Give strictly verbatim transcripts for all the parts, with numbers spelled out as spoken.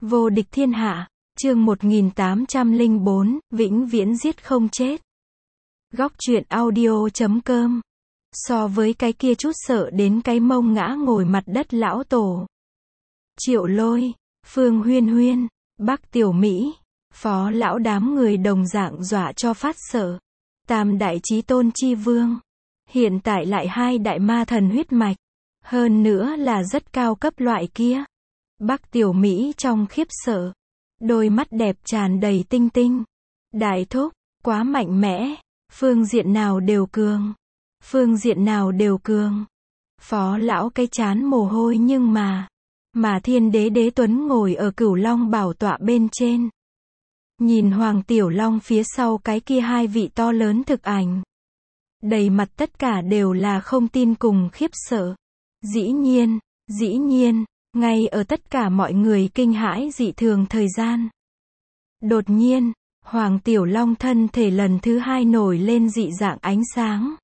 Vô địch thiên hạ, chương một nghìn tám trăm lẻ bốn, vĩnh viễn giết không chết. Góc truyện audio chấm com. So với cái kia chút sợ đến cái mông ngã ngồi mặt đất lão tổ. Triệu Lôi, Phương Huyên Huyên, Bắc Tiểu Mỹ, Phó lão đám người đồng dạng dọa cho phát sợ. Tam đại chí tôn chi vương. Hiện tại lại hai đại ma thần huyết mạch. Hơn nữa là rất cao cấp loại kia. Bắc Tiểu Mỹ trong khiếp sợ. Đôi mắt đẹp tràn đầy tinh tinh. Đại thúc, quá mạnh mẽ. Phương diện nào đều cường. Phương diện nào đều cường. Phó lão cái chán mồ hôi nhưng mà. Mà thiên đế đế tuấn ngồi ở cửu long bảo tọa bên trên. Nhìn Hoàng Tiểu Long phía sau cái kia hai vị to lớn thực ảnh. Đầy mặt tất cả đều là không tin cùng khiếp sợ. Dĩ nhiên, dĩ nhiên, ngay ở tất cả mọi người kinh hãi dị thường thời gian. Đột nhiên, Hoàng Tiểu Long thân thể lần thứ hai nổi lên dị dạng ánh sáng.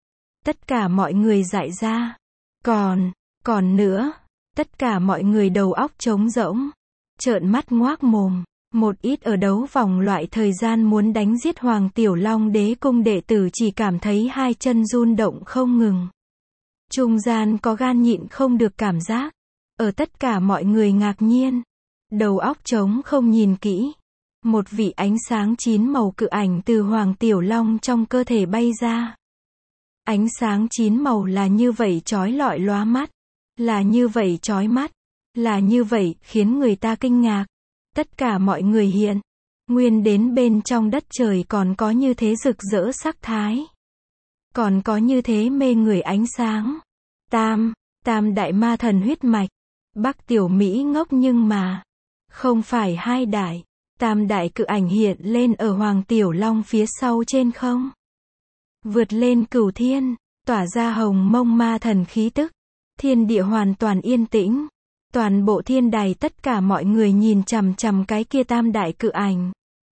Tất cả mọi người dại ra. Còn, còn nữa, tất cả mọi người đầu óc trống rỗng. Trợn mắt ngoác mồm. Một ít ở đấu vòng loại thời gian muốn đánh giết Hoàng Tiểu Long đế cung đệ tử chỉ cảm thấy hai chân run động không ngừng. Trung gian có gan nhịn không được cảm giác. Ở tất cả mọi người ngạc nhiên. Đầu óc trống không nhìn kỹ. Một vị ánh sáng chín màu cự ảnh từ Hoàng Tiểu Long trong cơ thể bay ra. Ánh sáng chín màu là như vậy chói lọi lóa mắt. Là như vậy chói mắt. Là như vậy khiến người ta kinh ngạc. Tất cả mọi người hiện. Nguyên đến bên trong đất trời còn có như thế rực rỡ sắc thái. Còn có như thế mê người ánh sáng. Tam, tam đại ma thần huyết mạch. Bắc Tiểu Mỹ ngốc nhưng mà. Không phải hai đại. Tam đại cự ảnh hiện lên ở Hoàng Tiểu Long phía sau trên không. Vượt lên cửu thiên. Tỏa ra hồng mông ma thần khí tức. Thiên địa hoàn toàn yên tĩnh. Toàn bộ thiên đài tất cả mọi người nhìn chằm chằm cái kia tam đại cự ảnh.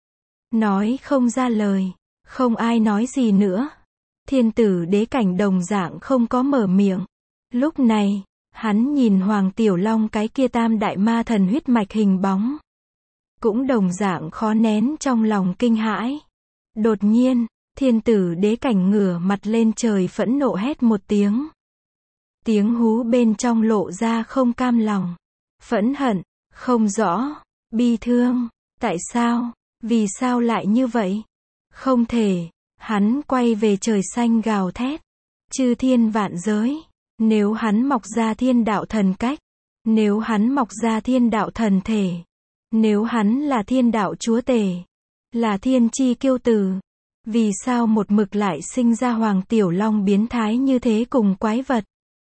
Nói không ra lời. Không ai nói gì nữa. Thiên tử đế cảnh đồng dạng không có mở miệng. Lúc này, hắn nhìn Hoàng Tiểu Long cái kia tam đại ma thần huyết mạch hình bóng. Cũng đồng dạng khó nén trong lòng kinh hãi. Đột nhiên, thiên tử đế cảnh ngửa mặt lên trời phẫn nộ hét một tiếng. Tiếng hú bên trong lộ ra không cam lòng, phẫn hận, không rõ, bi thương. Tại sao? Vì sao lại như vậy? Không thể. Hắn quay về trời xanh gào thét. Chư thiên vạn giới. Nếu hắn mọc ra thiên đạo thần cách. Nếu hắn mọc ra thiên đạo thần thể. Nếu hắn là thiên đạo chúa tể. Là thiên chi kiêu tử. Vì sao một mực lại sinh ra Hoàng Tiểu Long biến thái như thế cùng quái vật?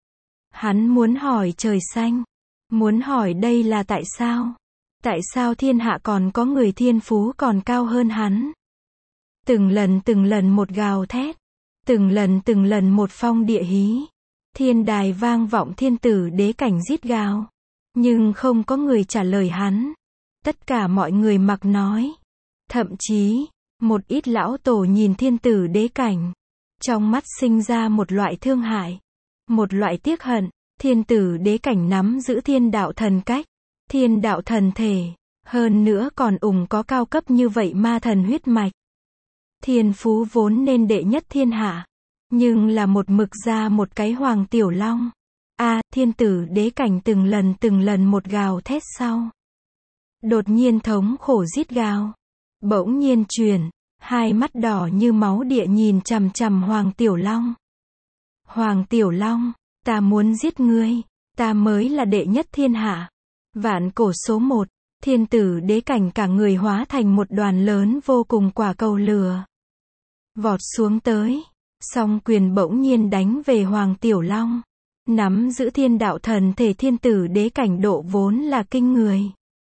Hắn muốn hỏi trời xanh. Muốn hỏi đây là tại sao? Tại sao thiên hạ còn có người thiên phú còn cao hơn hắn? Từng lần từng lần một gào thét. Từng lần từng lần một phong địa hí. Thiên đài vang vọng thiên tử đế cảnh rít gào. Nhưng không có người trả lời hắn. Tất cả mọi người mặc nói. Thậm chí, một ít lão tổ nhìn thiên tử đế cảnh. Trong mắt sinh ra một loại thương hại. Một loại tiếc hận. Thiên tử đế cảnh nắm giữ thiên đạo thần cách. Thiên đạo thần thể. Hơn nữa còn ủng có cao cấp như vậy ma thần huyết mạch. Thiên phú vốn nên đệ nhất thiên hạ. Nhưng là một mực ra một cái Hoàng Tiểu Long. A, à, thiên tử đế cảnh từng lần từng lần một gào thét sau. Đột nhiên thống khổ rít gào. Bỗng nhiên truyền. Hai mắt đỏ như máu địa nhìn chằm chằm Hoàng Tiểu Long. Hoàng Tiểu Long, ta muốn giết ngươi. Ta mới là đệ nhất thiên hạ. Vạn cổ số một. Thiên tử đế cảnh cả người hóa thành một đoàn lớn vô cùng quả cầu lửa. Vọt xuống tới. Song quyền bỗng nhiên đánh về Hoàng Tiểu Long. Nắm giữ thiên đạo thần thể thiên tử đế cảnh độ vốn là kinh người.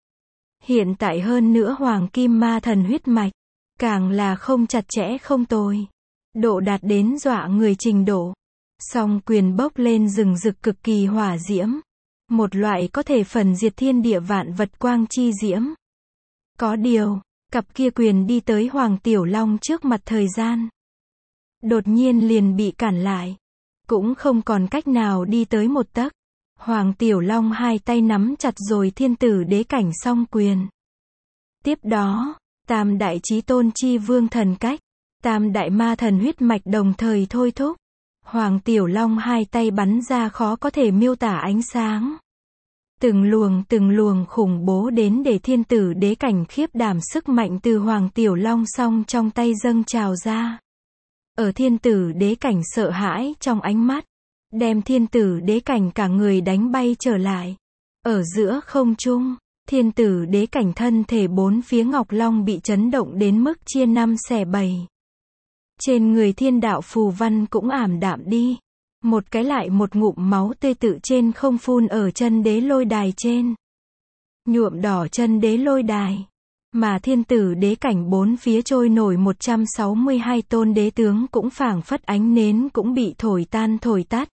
Hiện tại hơn nữa Hoàng Kim ma thần huyết mạch. Càng là không chặt chẽ không tồi. Độ đạt đến dọa người trình độ. Song quyền bốc lên rừng rực cực kỳ hỏa diễm. Một loại có thể phần diệt thiên địa vạn vật quang chi diễm. Có điều, cặp kia quyền đi tới Hoàng Tiểu Long trước mặt thời gian. Đột nhiên liền bị cản lại. Cũng không còn cách nào đi tới một tấc. Hoàng Tiểu Long hai tay nắm chặt rồi thiên tử đế cảnh song quyền. Tiếp đó, tam đại chí tôn chi vương thần cách, tam đại ma thần huyết mạch đồng thời thôi thúc. Hoàng Tiểu Long hai tay bắn ra khó có thể miêu tả ánh sáng. Từng luồng từng luồng khủng bố đến để thiên tử đế cảnh khiếp đảm, sức mạnh từ Hoàng Tiểu Long song trong tay dâng trào ra. Ở thiên tử đế cảnh sợ hãi trong ánh mắt, đem thiên tử đế cảnh cả người đánh bay trở lại. Ở giữa không trung, thiên tử đế cảnh thân thể bốn phía Ngọc Long bị chấn động đến mức chia năm xẻ bảy. Trên người thiên đạo phù văn cũng ảm đạm đi. Một cái lại một ngụm máu tươi tự trên không phun ở chân đế lôi đài trên. Nhuộm đỏ chân đế lôi đài. Mà thiên tử đế cảnh bốn phía trôi nổi một trăm sáu mươi hai tôn đế tướng cũng phảng phất ánh nến cũng bị thổi tan thổi tắt.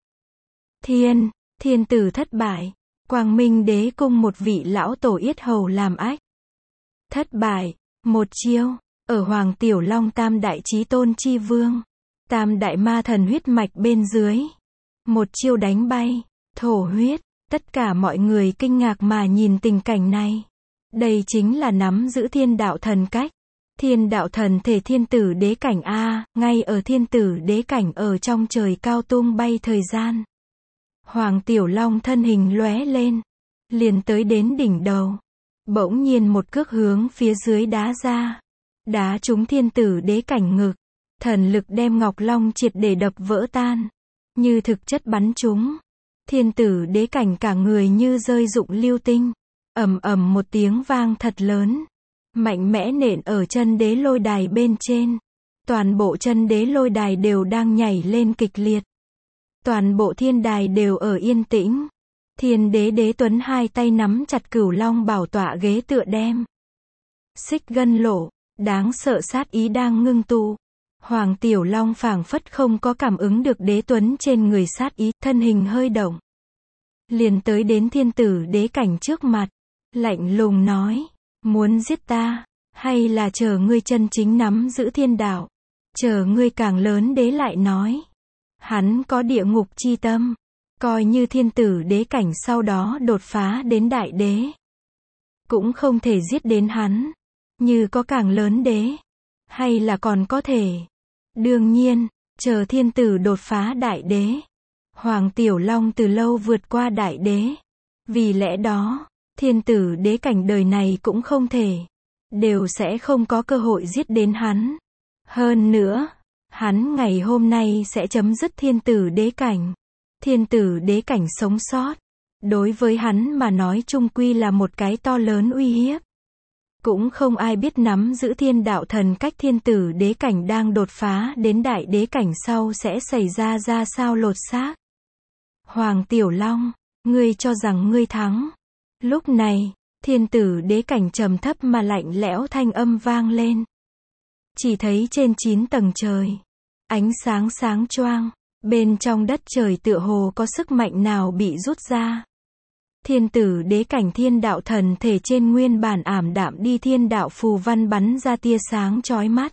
Thiên, thiên tử thất bại. Quang Minh đế cung một vị lão tổ yết hầu làm ách. Thất bại, một chiêu, ở Hoàng Tiểu Long tam đại chí tôn chi vương. Tam đại ma thần huyết mạch bên dưới. Một chiêu đánh bay, thổ huyết, tất cả mọi người kinh ngạc mà nhìn tình cảnh này. Đây chính là nắm giữ thiên đạo thần cách. Thiên đạo thần thể thiên tử đế cảnh A, ngay ở thiên tử đế cảnh ở trong trời cao tung bay thời gian. Hoàng Tiểu Long thân hình lóe lên, liền tới đến đỉnh đầu. Bỗng nhiên một cước hướng phía dưới đá ra. Đá trúng thiên tử đế cảnh ngực. Thần lực đem Ngọc Long triệt để đập vỡ tan. Như thực chất bắn trúng. Thiên tử đế cảnh cả người như rơi dụng lưu tinh. Ầm ầm một tiếng vang thật lớn. Mạnh mẽ nện ở chân đế lôi đài bên trên. Toàn bộ chân đế lôi đài đều đang nhảy lên kịch liệt. Toàn bộ thiên đài đều ở yên tĩnh. Thiên đế đế tuấn hai tay nắm chặt cửu long bảo tọa ghế tựa đem. Xích gân lộ, đáng sợ sát ý đang ngưng tụ. Hoàng Tiểu Long phảng phất không có cảm ứng được đế tuấn trên người sát ý, thân hình hơi động. Liền tới đến thiên tử đế cảnh trước mặt. Lạnh lùng nói, muốn giết ta, hay là chờ ngươi chân chính nắm giữ thiên đạo. Chờ ngươi càng lớn đế lại nói. Hắn có địa ngục chi tâm. Coi như thiên tử đế cảnh sau đó đột phá đến đại đế. Cũng không thể giết đến hắn. Như có càng lớn đế. Hay là còn có thể. Đương nhiên, chờ thiên tử đột phá đại đế. Hoàng Tiểu Long từ lâu vượt qua đại đế. Vì lẽ đó, thiên tử đế cảnh đời này cũng không thể. Đều sẽ không có cơ hội giết đến hắn. Hơn nữa, hắn ngày hôm nay sẽ chấm dứt thiên tử đế cảnh. Thiên tử đế cảnh sống sót. Đối với hắn mà nói chung quy là một cái to lớn uy hiếp. Cũng không ai biết nắm giữ thiên đạo thần cách thiên tử đế cảnh đang đột phá đến đại đế cảnh sau sẽ xảy ra ra sao lột xác. Hoàng Tiểu Long, ngươi cho rằng ngươi thắng. Lúc này, thiên tử đế cảnh trầm thấp mà lạnh lẽo thanh âm vang lên. Chỉ thấy trên chín tầng trời, ánh sáng sáng choang, bên trong đất trời tựa hồ có sức mạnh nào bị rút ra. Thiên tử đế cảnh thiên đạo thần thể trên nguyên bản ảm đạm đi thiên đạo phù văn bắn ra tia sáng chói mắt.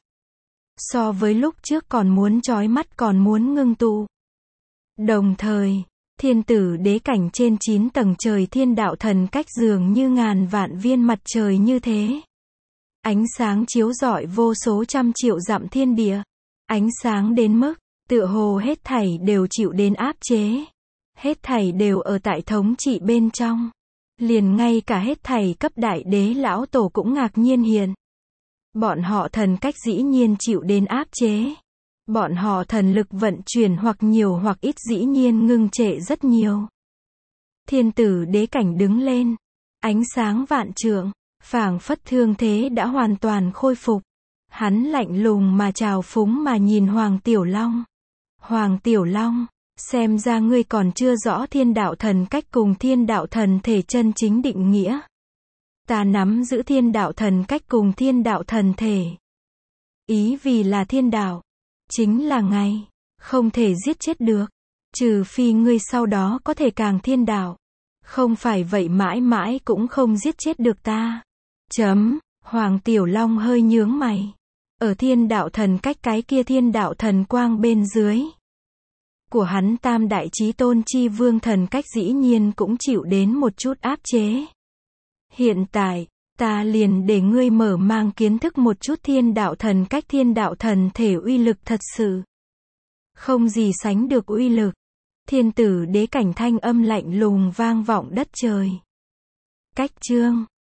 So với lúc trước còn muốn chói mắt còn muốn ngưng tụ. Đồng thời, thiên tử đế cảnh trên chín tầng trời thiên đạo thần cách dường như ngàn vạn viên mặt trời như thế. Ánh sáng chiếu rọi vô số trăm triệu dặm thiên địa. Ánh sáng đến mức, tựa hồ hết thảy đều chịu đến áp chế. Hết thảy đều ở tại thống trị bên trong. Liền ngay cả hết thảy cấp đại đế lão tổ cũng ngạc nhiên hiện. Bọn họ thần cách dĩ nhiên chịu đến áp chế. Bọn họ thần lực vận chuyển hoặc nhiều hoặc ít dĩ nhiên ngưng trệ rất nhiều. Thiên tử đế cảnh đứng lên. Ánh sáng vạn trượng, phảng phất thương thế đã hoàn toàn khôi phục. Hắn lạnh lùng mà trào phúng mà nhìn Hoàng Tiểu Long. Hoàng Tiểu Long, xem ra ngươi còn chưa rõ thiên đạo thần cách cùng thiên đạo thần thể chân chính định nghĩa. Ta nắm giữ thiên đạo thần cách cùng thiên đạo thần thể. Ý vì là thiên đạo. Chính là ngày, không thể giết chết được. Trừ phi ngươi sau đó có thể càng thiên đạo. Không phải vậy mãi mãi cũng không giết chết được ta. Chấm, Hoàng Tiểu Long hơi nhướng mày. Ở thiên đạo thần cách cái kia thiên đạo thần quang bên dưới. của hắn tam đại chí tôn chi vương thần cách dĩ nhiên cũng chịu đến một chút áp chế. Hiện tại, ta liền để ngươi mở mang kiến thức một chút thiên đạo thần cách thiên đạo thần thể uy lực thật sự. Không gì sánh được uy lực. Thiên tử đế cảnh thanh âm lạnh lùng vang vọng đất trời. Cách chương